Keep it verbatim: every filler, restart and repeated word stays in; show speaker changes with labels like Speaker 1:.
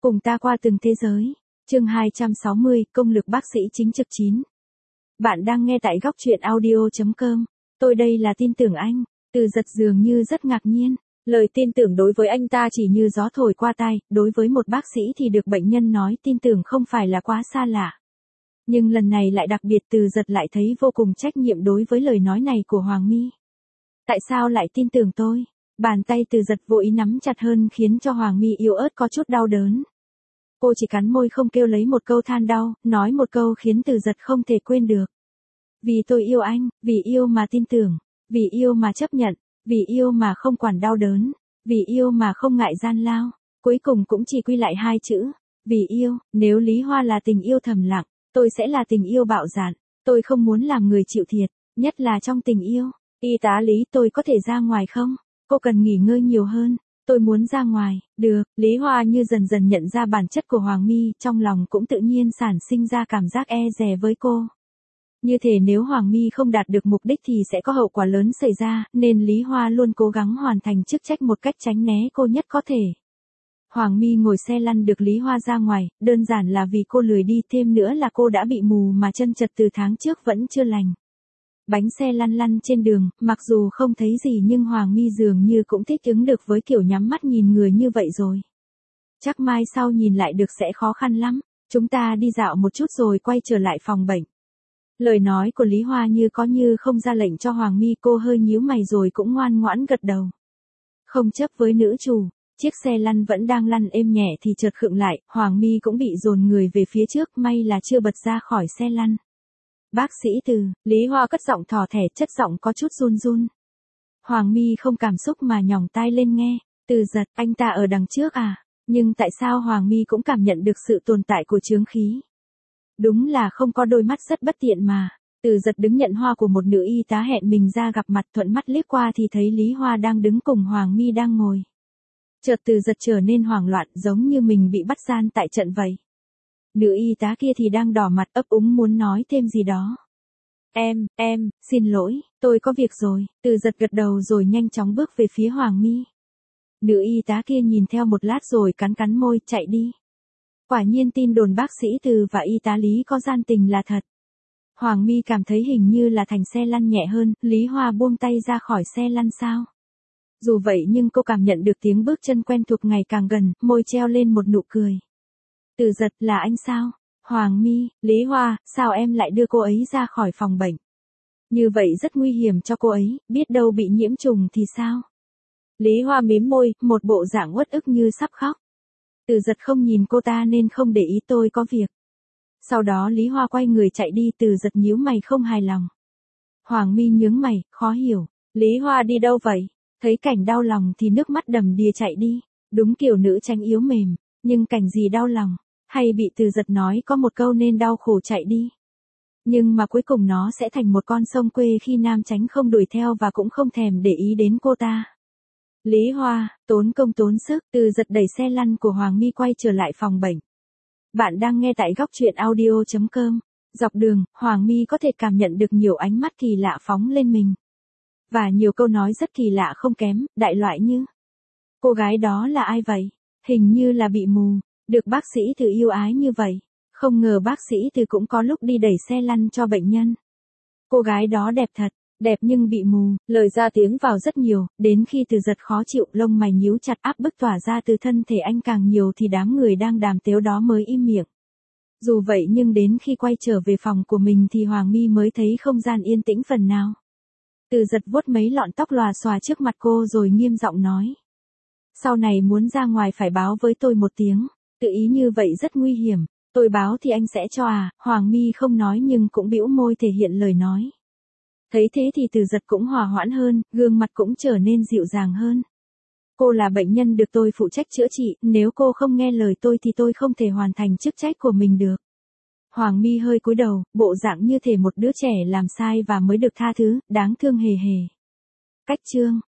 Speaker 1: Cùng ta qua từng thế giới. Chương hai trăm sáu mươi, công lực bác sĩ chính trực chín. Bạn đang nghe tại góc truyện audio chấm com. Tôi đây là tin tưởng anh. Từ Giật dường như rất ngạc nhiên. Lời tin tưởng đối với anh ta chỉ như gió thổi qua tai, đối với một bác sĩ thì được bệnh nhân nói tin tưởng không phải là quá xa lạ. Nhưng lần này lại đặc biệt, Từ Giật lại thấy vô cùng trách nhiệm đối với lời nói này của Hoàng My. Tại sao lại tin tưởng tôi? Bàn tay Từ Giật vô ý nắm chặt hơn khiến cho Hoàng My yếu ớt có chút đau đớn. Cô chỉ cắn môi không kêu lấy một câu than đau, nói một câu khiến Từ Giật không thể quên được. Vì tôi yêu anh, vì yêu mà tin tưởng, vì yêu mà chấp nhận, vì yêu mà không quản đau đớn, vì yêu mà không ngại gian lao. Cuối cùng cũng chỉ quy lại hai chữ, vì yêu. Nếu Lý Hoa là tình yêu thầm lặng, tôi sẽ là tình yêu bạo dạn. Tôi không muốn làm người chịu thiệt, nhất là trong tình yêu. Y tá Lý, tôi có thể ra ngoài không? Cô cần nghỉ ngơi nhiều hơn. Tôi muốn ra ngoài. Được. Lý Hoa như dần dần nhận ra bản chất của Hoàng My, trong lòng cũng tự nhiên sản sinh ra cảm giác e dè với cô. Như thể nếu Hoàng My không đạt được mục đích thì sẽ có hậu quả lớn xảy ra, nên Lý Hoa luôn cố gắng hoàn thành chức trách một cách tránh né cô nhất có thể. Hoàng My ngồi xe lăn được Lý Hoa ra ngoài, đơn giản là vì cô lười đi, thêm nữa là cô đã bị mù mà chân chật từ tháng trước vẫn chưa lành. Bánh xe lăn lăn trên đường, mặc dù không thấy gì nhưng Hoàng My dường như cũng thích ứng được với kiểu nhắm mắt nhìn người như vậy rồi. Chắc mai sau nhìn lại được sẽ khó khăn lắm, chúng ta đi dạo một chút rồi quay trở lại phòng bệnh. Lời nói của Lý Hoa như có như không ra lệnh cho Hoàng My, cô hơi nhíu mày rồi cũng ngoan ngoãn gật đầu. Không chấp với nữ chủ, chiếc xe lăn vẫn đang lăn êm nhẹ thì chợt khựng lại, Hoàng My cũng bị dồn người về phía trước, may là chưa bật ra khỏi xe lăn. Bác sĩ Từ, Lý Hoa cất giọng thỏ thẻ, chất giọng có chút run run. Hoàng My không cảm xúc mà nhỏng tai lên nghe. Từ Giật, anh ta ở đằng trước à? Nhưng tại sao Hoàng My cũng cảm nhận được sự tồn tại của chướng khí? Đúng là không có đôi mắt rất bất tiện mà. Từ Giật đứng nhận hoa của một nữ y tá hẹn mình ra gặp mặt, thuận mắt liếc qua thì thấy Lý Hoa đang đứng cùng Hoàng My đang ngồi. Chợt Từ Giật trở nên hoảng loạn, giống như mình bị bắt gian tại trận vậy. Nữ y tá kia thì đang đỏ mặt ấp úng muốn nói thêm gì đó. Em, em, xin lỗi, tôi có việc rồi. Từ Giật gật đầu rồi nhanh chóng bước về phía Hoàng My. Nữ y tá kia nhìn theo một lát rồi cắn cắn môi, chạy đi. Quả nhiên tin đồn bác sĩ Từ và y tá Lý có gian tình là thật. Hoàng My cảm thấy hình như là thành xe lăn nhẹ hơn, Lý Hoa buông tay ra khỏi xe lăn sao. Dù vậy nhưng cô cảm nhận được tiếng bước chân quen thuộc ngày càng gần, môi treo lên một nụ cười. Từ Giật, là anh sao? Hoàng My, Lý Hoa, sao em lại đưa cô ấy ra khỏi phòng bệnh? Như vậy rất nguy hiểm cho cô ấy, biết đâu bị nhiễm trùng thì sao? Lý Hoa mím môi, một bộ dạng uất ức như sắp khóc. Từ Giật không nhìn cô ta nên không để ý, tôi có việc. Sau đó Lý Hoa quay người chạy đi, Từ Giật nhíu mày không hài lòng. Hoàng My nhướng mày, khó hiểu. Lý Hoa đi đâu vậy? Thấy cảnh đau lòng thì nước mắt đầm đìa chạy đi. Đúng kiểu nữ tranh yếu mềm, nhưng cảnh gì đau lòng? Hay bị Từ Giật nói có một câu nên đau khổ chạy đi. Nhưng mà cuối cùng nó sẽ thành một con sông quê khi nam chánh không đuổi theo và cũng không thèm để ý đến cô ta. Lý Hoa, tốn công tốn sức, Từ Giật đẩy xe lăn của Hoàng My quay trở lại phòng bệnh. Bạn đang nghe tại góc truyện audio chấm com. Dọc đường, Hoàng My có thể cảm nhận được nhiều ánh mắt kỳ lạ phóng lên mình. Và nhiều câu nói rất kỳ lạ không kém, đại loại như: cô gái đó là ai vậy? Hình như là bị mù. Được bác sĩ Từ yêu ái như vậy. Không ngờ bác sĩ Từ cũng có lúc đi đẩy xe lăn cho bệnh nhân. Cô gái đó đẹp thật, đẹp nhưng bị mù. Lời ra tiếng vào rất nhiều, đến khi Từ Giật khó chịu, lông mày nhíu chặt, áp bức tỏa ra từ thân thể anh càng nhiều thì đám người đang đàm tiếu đó mới im miệng. Dù vậy nhưng đến khi quay trở về phòng của mình thì Hoàng My mới thấy không gian yên tĩnh phần nào. Từ Giật vuốt mấy lọn tóc lòa xòa trước mặt cô rồi nghiêm giọng nói. Sau này muốn ra ngoài phải báo với tôi một tiếng. Tự ý như vậy rất nguy hiểm. Tôi báo thì anh sẽ cho à? Hoàng My không nói nhưng cũng bĩu môi thể hiện lời nói. Thấy thế thì Từ Giật cũng hòa hoãn hơn, gương mặt cũng trở nên dịu dàng hơn. Cô là bệnh nhân được tôi phụ trách chữa trị, nếu cô không nghe lời tôi thì tôi không thể hoàn thành chức trách của mình được. Hoàng My hơi cúi đầu, bộ dạng như thể một đứa trẻ làm sai và mới được tha thứ, đáng thương hề hề. Cách chương